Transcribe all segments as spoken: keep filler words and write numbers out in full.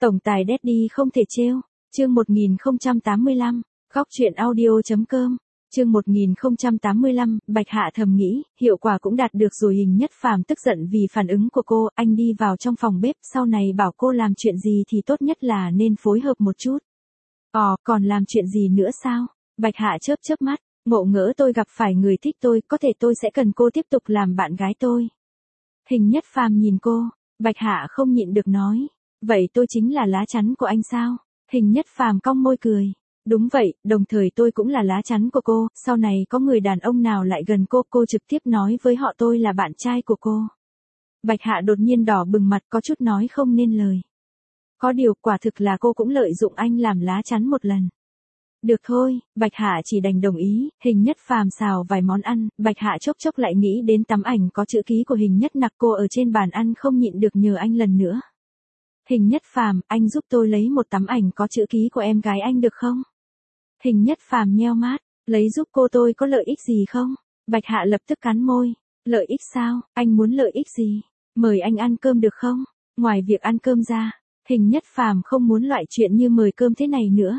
Tổng tài Daddy không thể trêu. Chương một nghìn không trăm tám mươi lăm, Góc truyện audio.com. Chương một nghìn không trăm tám mươi lăm, Bạch Hạ thầm nghĩ, hiệu quả cũng đạt được rồi. Hình Nhất Phàm tức giận vì phản ứng của cô, anh đi vào trong phòng bếp, sau này bảo cô làm chuyện gì thì tốt nhất là nên phối hợp một chút. Ồ, còn làm chuyện gì nữa sao? Bạch Hạ chớp chớp mắt, ngộ ngỡ tôi gặp phải người thích tôi, có thể tôi sẽ cần cô tiếp tục làm bạn gái tôi. Hình Nhất Phàm nhìn cô, Bạch Hạ không nhịn được nói, vậy tôi chính là lá chắn của anh sao? Hình Nhất Phàm cong môi cười. Đúng vậy, đồng thời tôi cũng là lá chắn của cô, sau này có người đàn ông nào lại gần cô, cô trực tiếp nói với họ tôi là bạn trai của cô. Bạch Hạ đột nhiên đỏ bừng mặt, có chút nói không nên lời. Có điều, quả thực là cô cũng lợi dụng anh làm lá chắn một lần. Được thôi, Bạch Hạ chỉ đành đồng ý. Hình Nhất Phàm xào vài món ăn, Bạch Hạ chốc chốc lại nghĩ đến tấm ảnh có chữ ký của Hình Nhất Nặc, cô ở trên bàn ăn không nhịn được nhờ anh lần nữa. Hình Nhất Phàm, anh giúp tôi lấy một tấm ảnh có chữ ký của em gái anh được không? Hình Nhất Phàm nheo mắt, lấy giúp cô tôi có lợi ích gì không? Bạch Hạ lập tức cắn môi, lợi ích sao, anh muốn lợi ích gì? Mời anh ăn cơm được không? Ngoài việc ăn cơm ra, Hình Nhất Phàm không muốn loại chuyện như mời cơm thế này nữa.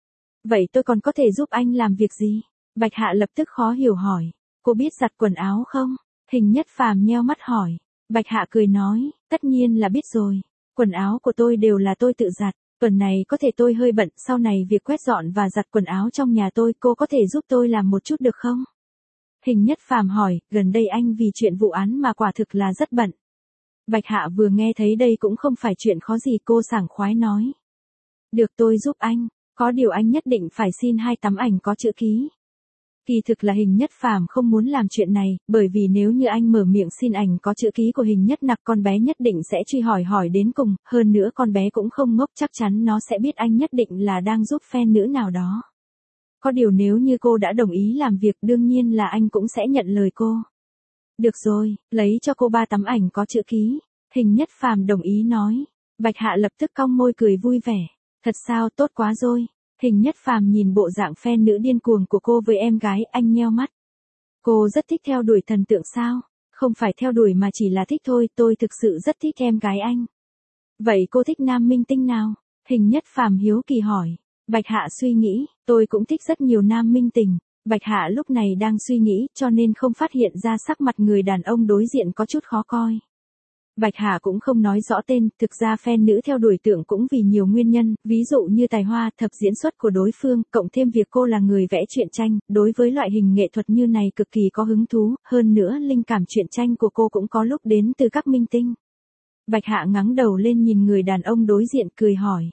Vậy tôi còn có thể giúp anh làm việc gì? Bạch Hạ lập tức khó hiểu hỏi, cô biết giặt quần áo không? Hình Nhất Phàm nheo mắt hỏi, Bạch Hạ cười nói, tất nhiên là biết rồi, quần áo của tôi đều là tôi tự giặt. Tuần này có thể tôi hơi bận, sau này việc quét dọn và giặt quần áo trong nhà tôi, cô có thể giúp tôi làm một chút được không? Hình Nhất Phàm hỏi, gần đây anh vì chuyện vụ án mà quả thực là rất bận. Bạch Hạ vừa nghe thấy đây cũng không phải chuyện khó gì, cô sảng khoái nói. Được, tôi giúp anh, có điều anh nhất định phải xin hai tấm ảnh có chữ ký. Kỳ thực là Hình Nhất Phàm không muốn làm chuyện này, bởi vì nếu như anh mở miệng xin ảnh có chữ ký của Hình Nhất Nặc, con bé nhất định sẽ truy hỏi hỏi đến cùng, hơn nữa con bé cũng không ngốc, chắc chắn nó sẽ biết anh nhất định là đang giúp fan nữ nào đó. Có điều nếu như cô đã đồng ý làm việc, đương nhiên là anh cũng sẽ nhận lời cô. Được rồi, lấy cho cô ba tấm ảnh có chữ ký. Hình Nhất Phàm đồng ý nói. Bạch Hạ lập tức cong môi cười vui vẻ. Thật sao, tốt quá rồi. Hình Nhất Phàm nhìn bộ dạng fan nữ điên cuồng của cô với em gái, anh nheo mắt. Cô rất thích theo đuổi thần tượng sao? Không phải theo đuổi mà chỉ là thích thôi, tôi thực sự rất thích em gái anh. Vậy cô thích nam minh tinh nào? Hình Nhất Phàm hiếu kỳ hỏi. Bạch Hạ suy nghĩ, tôi cũng thích rất nhiều nam minh tinh. Bạch Hạ lúc này đang suy nghĩ, cho nên không phát hiện ra sắc mặt người đàn ông đối diện có chút khó coi. Bạch Hạ cũng không nói rõ tên, thực ra fan nữ theo đuổi tượng cũng vì nhiều nguyên nhân, ví dụ như tài hoa, thập diễn xuất của đối phương, cộng thêm việc cô là người vẽ truyện tranh, đối với loại hình nghệ thuật như này cực kỳ có hứng thú, hơn nữa linh cảm truyện tranh của cô cũng có lúc đến từ các minh tinh. Bạch Hạ ngẩng đầu lên nhìn người đàn ông đối diện cười hỏi.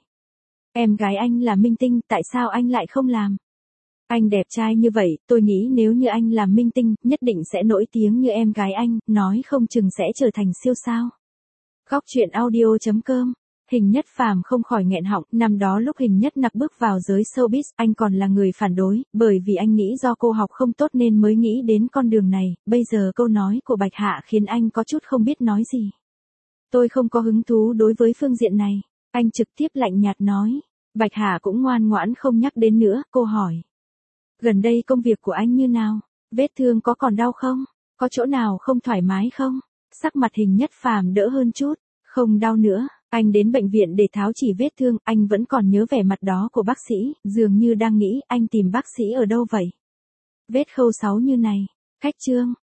Em gái anh là minh tinh, tại sao anh lại không làm? Anh đẹp trai như vậy, tôi nghĩ nếu như anh làm minh tinh, nhất định sẽ nổi tiếng như em gái anh, nói không chừng sẽ trở thành siêu sao. Góc truyện audio.com. Hình Nhất Phàm không khỏi nghẹn họng, năm đó lúc Hình Nhất Nặc bước vào giới showbiz, anh còn là người phản đối, bởi vì anh nghĩ do cô học không tốt nên mới nghĩ đến con đường này, bây giờ câu nói của Bạch Hạ khiến anh có chút không biết nói gì. Tôi không có hứng thú đối với phương diện này, anh trực tiếp lạnh nhạt nói. Bạch Hạ cũng ngoan ngoãn không nhắc đến nữa, cô hỏi. Gần đây công việc của anh như nào? Vết thương có còn đau không? Có chỗ nào không thoải mái không? Sắc mặt Hình Nhất Phàm đỡ hơn chút, không đau nữa, anh đến bệnh viện để tháo chỉ vết thương, anh vẫn còn nhớ vẻ mặt đó của bác sĩ, dường như đang nghĩ anh tìm bác sĩ ở đâu vậy? Vết khâu sáu như này, cách trương,